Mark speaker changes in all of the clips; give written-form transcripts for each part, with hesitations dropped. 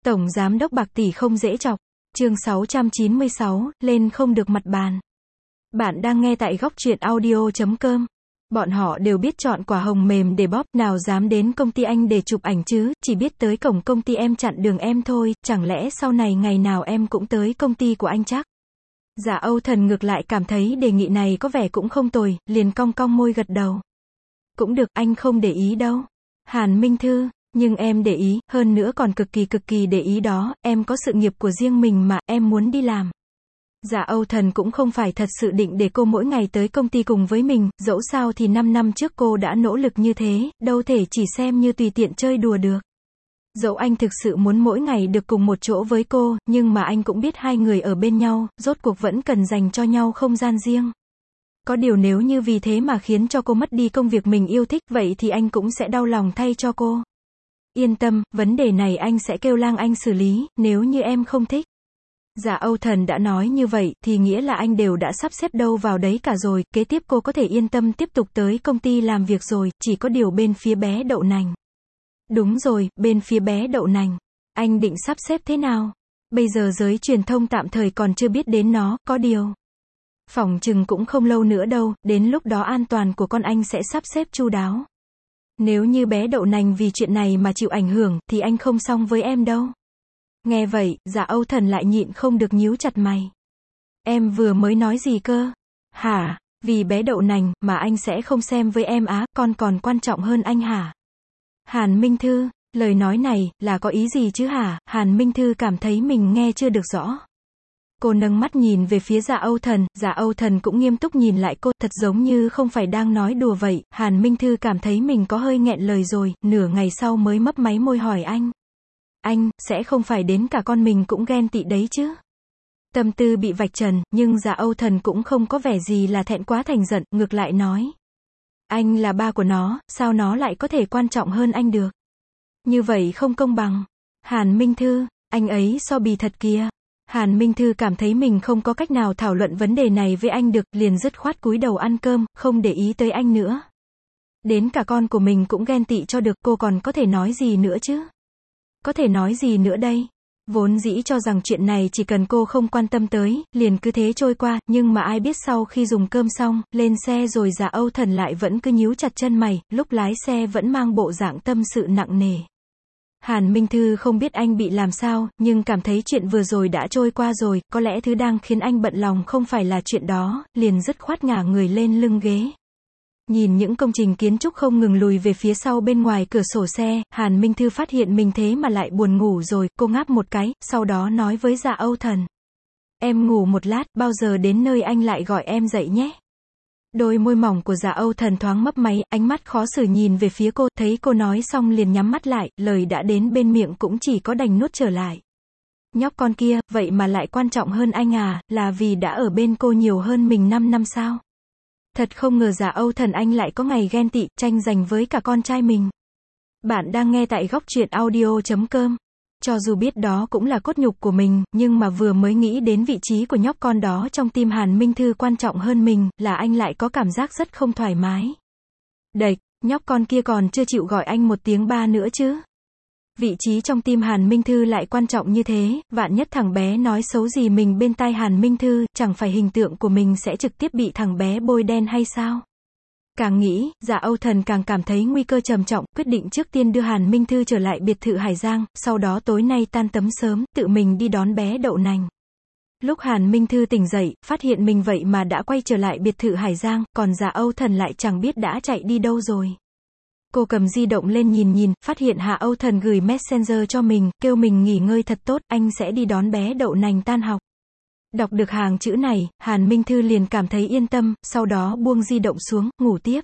Speaker 1: Tổng giám đốc bạc tỷ không dễ chọc. Chương 696, lên không được mặt bàn. Bạn đang nghe tại góc truyện audio.com. Bọn họ đều biết chọn quả hồng mềm để bóp, nào dám đến công ty anh để chụp ảnh chứ, chỉ biết tới cổng công ty em chặn đường em thôi, chẳng lẽ sau này ngày nào em cũng tới công ty của anh chắc? Dạ Âu Thần ngược lại cảm thấy đề nghị này có vẻ cũng không tồi, liền cong cong môi gật đầu. Cũng được, anh không để ý đâu. Hàn Minh Thư, nhưng em để ý, hơn nữa còn cực kỳ để ý đó, em có sự nghiệp của riêng mình mà, em muốn đi làm. Dạ Âu Thần cũng không phải thật sự định để cô mỗi ngày tới công ty cùng với mình, dẫu sao thì 5 năm trước cô đã nỗ lực như thế, đâu thể chỉ xem như tùy tiện chơi đùa được. Dẫu anh thực sự muốn mỗi ngày được cùng một chỗ với cô, nhưng mà anh cũng biết hai người ở bên nhau, rốt cuộc vẫn cần dành cho nhau không gian riêng. Có điều nếu như vì thế mà khiến cho cô mất đi công việc mình yêu thích, vậy thì anh cũng sẽ đau lòng thay cho cô. Yên tâm, vấn đề này anh sẽ kêu Lang Anh xử lý, nếu như em không thích. Dạ Âu Thần đã nói như vậy, thì nghĩa là anh đều đã sắp xếp đâu vào đấy cả rồi, kế tiếp cô có thể yên tâm tiếp tục tới công ty làm việc rồi, chỉ có điều bên phía bé đậu nành. Đúng rồi, bên phía bé đậu nành. Anh định sắp xếp thế nào? Bây giờ giới truyền thông tạm thời còn chưa biết đến nó, có điều. Phỏng chừng cũng không lâu nữa đâu, đến lúc đó an toàn của con anh sẽ sắp xếp chu đáo. Nếu như bé đậu nành vì chuyện này mà chịu ảnh hưởng, thì anh không xong với em đâu. Nghe vậy, Dạ Âu Thần lại nhịn không được nhíu chặt mày. Em vừa mới nói gì cơ? Hả? Vì bé đậu nành, mà anh sẽ không xem với em á, con còn quan trọng hơn anh hả? Hàn Minh Thư, lời nói này, là có ý gì chứ hả? Hàn Minh Thư cảm thấy mình nghe chưa được rõ. Cô nâng mắt nhìn về phía Dạ Âu Thần cũng nghiêm túc nhìn lại cô, thật giống như không phải đang nói đùa vậy. Hàn Minh Thư cảm thấy mình có hơi nghẹn lời rồi, nửa ngày sau mới mấp máy môi hỏi anh. Anh, sẽ không phải đến cả con mình cũng ghen tị đấy chứ? Tâm tư bị vạch trần, nhưng Dạ Âu Thần cũng không có vẻ gì là thẹn quá thành giận, ngược lại nói. Anh là ba của nó, sao nó lại có thể quan trọng hơn anh được? Như vậy không công bằng. Hàn Minh Thư, anh ấy so bì thật kìa. Hàn Minh Thư cảm thấy mình không có cách nào thảo luận vấn đề này với anh được, liền dứt khoát cúi đầu ăn cơm, không để ý tới anh nữa. Đến cả con của mình cũng ghen tị cho được, cô còn có thể nói gì nữa chứ? Có thể nói gì nữa đây? Vốn dĩ cho rằng chuyện này chỉ cần cô không quan tâm tới, liền cứ thế trôi qua, nhưng mà ai biết sau khi dùng cơm xong, lên xe rồi Dạ Âu Thần lại vẫn cứ nhíu chặt chân mày, lúc lái xe vẫn mang bộ dạng tâm sự nặng nề. Hàn Minh Thư không biết anh bị làm sao, nhưng cảm thấy chuyện vừa rồi đã trôi qua rồi, có lẽ thứ đang khiến anh bận lòng không phải là chuyện đó, liền dứt khoát ngả người lên lưng ghế. Nhìn những công trình kiến trúc không ngừng lùi về phía sau bên ngoài cửa sổ xe, Hàn Minh Thư phát hiện mình thế mà lại buồn ngủ rồi, cô ngáp một cái, sau đó nói với Dạ Âu Thần. Em ngủ một lát, bao giờ đến nơi anh lại gọi em dậy nhé. Đôi môi mỏng của Dạ Âu Thần thoáng mấp máy, ánh mắt khó xử nhìn về phía cô, thấy cô nói xong liền nhắm mắt lại, lời đã đến bên miệng cũng chỉ có đành nuốt trở lại. Nhóc con kia, vậy mà lại quan trọng hơn anh à, là vì đã ở bên cô nhiều hơn mình 5 năm sao? Thật không ngờ Dạ Âu Thần anh lại có ngày ghen tị, tranh giành với cả con trai mình. Bạn đang nghe tại góc truyện audio.com. Cho dù biết đó cũng là cốt nhục của mình, nhưng mà vừa mới nghĩ đến vị trí của nhóc con đó trong tim Hàn Minh Thư quan trọng hơn mình, là anh lại có cảm giác rất không thoải mái. Đệch, nhóc con kia còn chưa chịu gọi anh một tiếng ba nữa chứ. Vị trí trong tim Hàn Minh Thư lại quan trọng như thế, vạn nhất thằng bé nói xấu gì mình bên tai Hàn Minh Thư, chẳng phải hình tượng của mình sẽ trực tiếp bị thằng bé bôi đen hay sao? Càng nghĩ, Dạ Âu Thần càng cảm thấy nguy cơ trầm trọng, quyết định trước tiên đưa Hàn Minh Thư trở lại biệt thự Hải Giang, sau đó tối nay tan tầm sớm, tự mình đi đón bé đậu nành. Lúc Hàn Minh Thư tỉnh dậy, phát hiện mình vậy mà đã quay trở lại biệt thự Hải Giang, còn Dạ Âu Thần lại chẳng biết đã chạy đi đâu rồi. Cô cầm di động lên nhìn, phát hiện Hạ Âu Thần gửi Messenger cho mình, kêu mình nghỉ ngơi thật tốt, anh sẽ đi đón bé đậu nành tan học. Đọc được hàng chữ này, Hàn Minh Thư liền cảm thấy yên tâm, sau đó buông di động xuống, ngủ tiếp.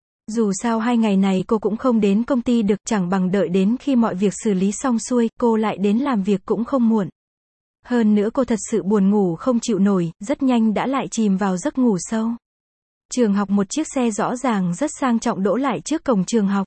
Speaker 1: Dù sao 2 ngày này cô cũng không đến công ty được, chẳng bằng đợi đến khi mọi việc xử lý xong xuôi, cô lại đến làm việc cũng không muộn. Hơn nữa cô thật sự buồn ngủ không chịu nổi, rất nhanh đã lại chìm vào giấc ngủ sâu. Trường học, một chiếc xe rõ ràng rất sang trọng đỗ lại trước cổng trường học.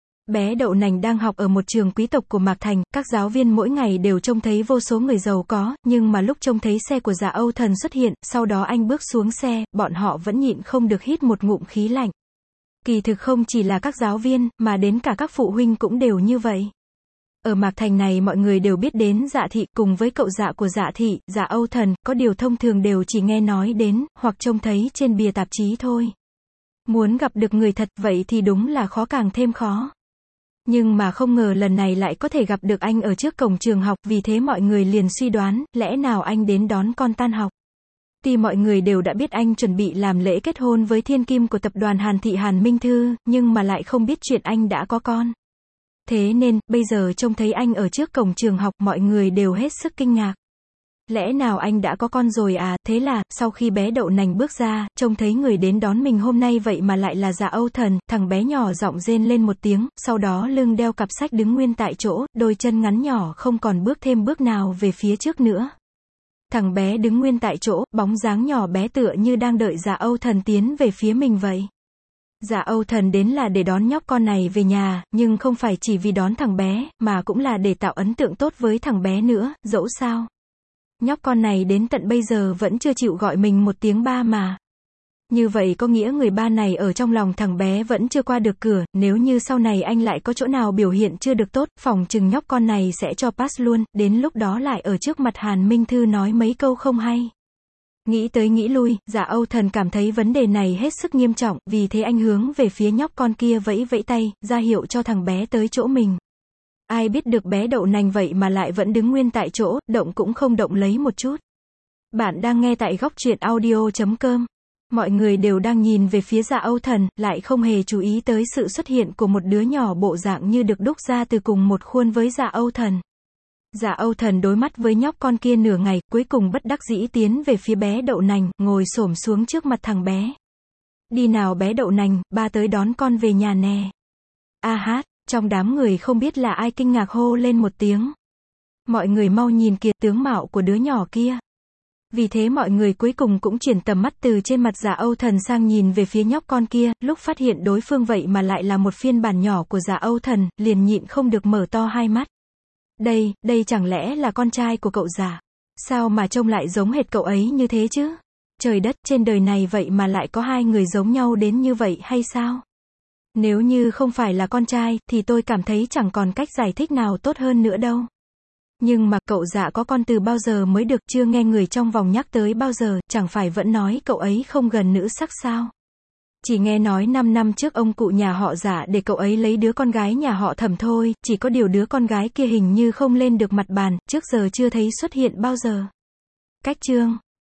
Speaker 1: Bé đậu nành đang học ở một trường quý tộc của Mạc Thành, các giáo viên mỗi ngày đều trông thấy vô số người giàu có, nhưng mà lúc trông thấy xe của Dạ Âu Thần xuất hiện, sau đó anh bước xuống xe, bọn họ vẫn nhịn không được hít một ngụm khí lạnh. Kỳ thực không chỉ là các giáo viên, mà đến cả các phụ huynh cũng đều như vậy. Ở Mạc Thành này mọi người đều biết đến Dạ Thị, cùng với cậu Dạ của Dạ Thị, Dạ Âu Thần, có điều thông thường đều chỉ nghe nói đến, hoặc trông thấy trên bìa tạp chí thôi. Muốn gặp được người thật, vậy thì đúng là khó càng thêm khó. Nhưng mà không ngờ lần này lại có thể gặp được anh ở trước cổng trường học, vì thế mọi người liền suy đoán, lẽ nào anh đến đón con tan học. Tuy mọi người đều đã biết anh chuẩn bị làm lễ kết hôn với thiên kim của tập đoàn Hàn Thị Hàn Minh Thư, nhưng mà lại không biết chuyện anh đã có con. Thế nên, bây giờ trông thấy anh ở trước cổng trường học, mọi người đều hết sức kinh ngạc. Lẽ nào anh đã có con rồi à? Thế là, sau khi bé đậu nành bước ra, trông thấy người đến đón mình hôm nay vậy mà lại là Dạ Âu Thần, thằng bé nhỏ giọng rên lên một tiếng, sau đó lưng đeo cặp sách đứng nguyên tại chỗ, đôi chân ngắn nhỏ không còn bước thêm bước nào về phía trước nữa. Thằng bé đứng nguyên tại chỗ, bóng dáng nhỏ bé tựa như đang đợi Dạ Âu Thần tiến về phía mình vậy. Dạ Âu Thần đến là để đón nhóc con này về nhà, nhưng không phải chỉ vì đón thằng bé, mà cũng là để tạo ấn tượng tốt với thằng bé nữa, dẫu sao. Nhóc con này đến tận bây giờ vẫn chưa chịu gọi mình một tiếng ba mà. Như vậy có nghĩa người ba này ở trong lòng thằng bé vẫn chưa qua được cửa, nếu như sau này anh lại có chỗ nào biểu hiện chưa được tốt, phòng chừng nhóc con này sẽ cho pass luôn, đến lúc đó lại ở trước mặt Hàn Minh Thư nói mấy câu không hay. Nghĩ tới nghĩ lui, Dạ Âu Thần cảm thấy vấn đề này hết sức nghiêm trọng, vì thế anh hướng về phía nhóc con kia vẫy vẫy tay, ra hiệu cho thằng bé tới chỗ mình. Ai biết được bé đậu nành vậy mà lại vẫn đứng nguyên tại chỗ, động cũng không động lấy một chút. Bạn đang nghe tại góc truyện audio.com. Mọi người đều đang nhìn về phía Dạ Âu Thần, lại không hề chú ý tới sự xuất hiện của một đứa nhỏ bộ dạng như được đúc ra từ cùng một khuôn với Dạ Âu Thần. Dạ Âu Thần đối mắt với nhóc con kia nửa ngày, cuối cùng bất đắc dĩ tiến về phía bé đậu nành, ngồi xổm xuống trước mặt thằng bé. Đi nào bé đậu nành, ba tới đón con về nhà nè. A hát, trong đám người không biết là ai kinh ngạc hô lên một tiếng. Mọi người mau nhìn kìa, tướng mạo của đứa nhỏ kia. Vì thế mọi người cuối cùng cũng chuyển tầm mắt từ trên mặt Dạ Âu Thần sang nhìn về phía nhóc con kia, lúc phát hiện đối phương vậy mà lại là một phiên bản nhỏ của Dạ Âu Thần, liền nhịn không được mở to hai mắt. Đây chẳng lẽ là con trai của cậu Dạ? Sao mà trông lại giống hệt cậu ấy như thế chứ? Trời đất, trên đời này vậy mà lại có hai người giống nhau đến như vậy hay sao? Nếu như không phải là con trai, thì tôi cảm thấy chẳng còn cách giải thích nào tốt hơn nữa đâu. Nhưng mà cậu Dạ có con từ bao giờ mới được, chưa nghe người trong vòng nhắc tới bao giờ, chẳng phải vẫn nói cậu ấy không gần nữ sắc sao? Chỉ nghe nói 5 năm trước ông cụ nhà họ Dạ để cậu ấy lấy đứa con gái nhà họ Thẩm thôi, chỉ có điều đứa con gái kia hình như không lên được mặt bàn, trước giờ chưa thấy xuất hiện bao giờ. Cách chương